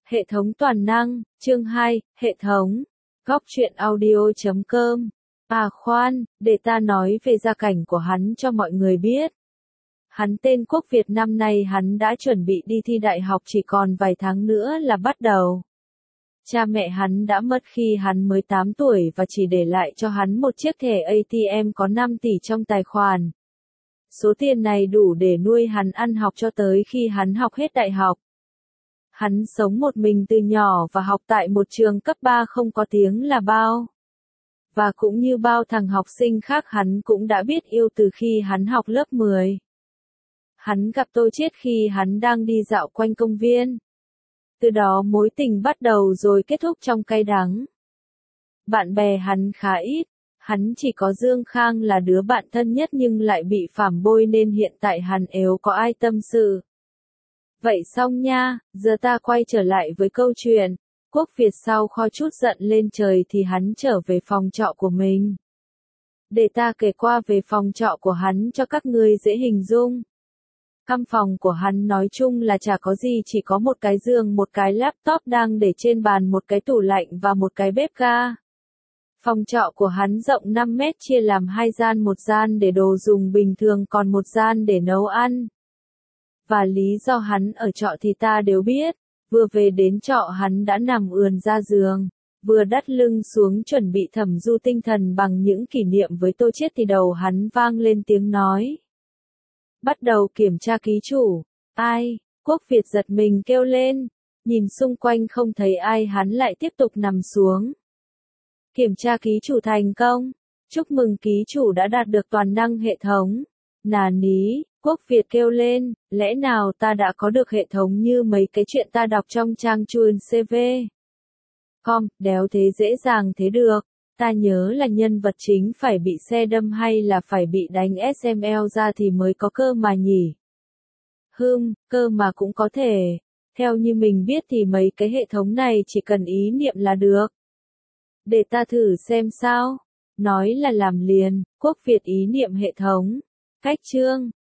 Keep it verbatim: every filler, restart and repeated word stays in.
Hệ thống toàn năng, chương hai, hệ thống. Góc truyện audio chấm com. À khoan, để ta nói về gia cảnh của hắn cho mọi người biết. Hắn tên Quốc Việt, năm nay hắn đã chuẩn bị đi thi đại học, chỉ còn vài tháng nữa là bắt đầu. Cha mẹ hắn đã mất khi hắn mới tám tuổi và chỉ để lại cho hắn một chiếc thẻ a tê em có năm tỷ trong tài khoản. Số tiền này đủ để nuôi hắn ăn học cho tới khi hắn học hết đại học. Hắn sống một mình từ nhỏ và học tại một trường cấp ba không có tiếng là bao. Và cũng như bao thằng học sinh khác, hắn cũng đã biết yêu từ khi hắn học lớp mười. Hắn gặp Tô Chiết khi hắn đang đi dạo quanh công viên. Từ đó mối tình bắt đầu rồi kết thúc trong cay đắng. Bạn bè hắn khá ít, hắn chỉ có Dương Khang là đứa bạn thân nhất nhưng lại bị phản bội nên hiện tại hắn yếu có ai tâm sự. Vậy xong nha, giờ ta quay trở lại với câu chuyện. Quốc Việt sau kho chút giận lên trời thì hắn trở về phòng trọ của mình. Để ta kể qua về phòng trọ của hắn cho các ngươi dễ hình dung. Căn phòng của hắn nói chung là chả có gì, chỉ có một cái giường, một cái laptop đang để trên bàn, một cái tủ lạnh và một cái bếp ga. Phòng trọ của hắn rộng năm mét, chia làm hai gian, một gian để đồ dùng bình thường còn một gian để nấu ăn. Và lý do hắn ở trọ thì ta đều biết. Vừa về đến trọ hắn đã nằm ườn ra giường, vừa đắt lưng xuống chuẩn bị thẩm du tinh thần bằng những kỷ niệm với Tô Chiết thì đầu hắn vang lên tiếng nói. Bắt đầu kiểm tra ký chủ. Ai? Quốc Việt giật mình kêu lên. Nhìn xung quanh không thấy ai, hắn lại tiếp tục nằm xuống. Kiểm tra ký chủ thành công. Chúc mừng ký chủ đã đạt được toàn năng hệ thống. Nà ní, Quốc Việt kêu lên, lẽ nào ta đã có được hệ thống như mấy cái chuyện ta đọc trong trang chuồn xê vê? Com, đéo thế dễ dàng thế được. Ta nhớ là nhân vật chính phải bị xe đâm hay là phải bị đánh ét em lờ ra thì mới có cơ mà nhỉ? Hừm, cơ mà cũng có thể. Theo như mình biết thì mấy cái hệ thống này chỉ cần ý niệm là được. Để ta thử xem sao. Nói là làm liền, Quốc Việt ý niệm hệ thống. Cách chương,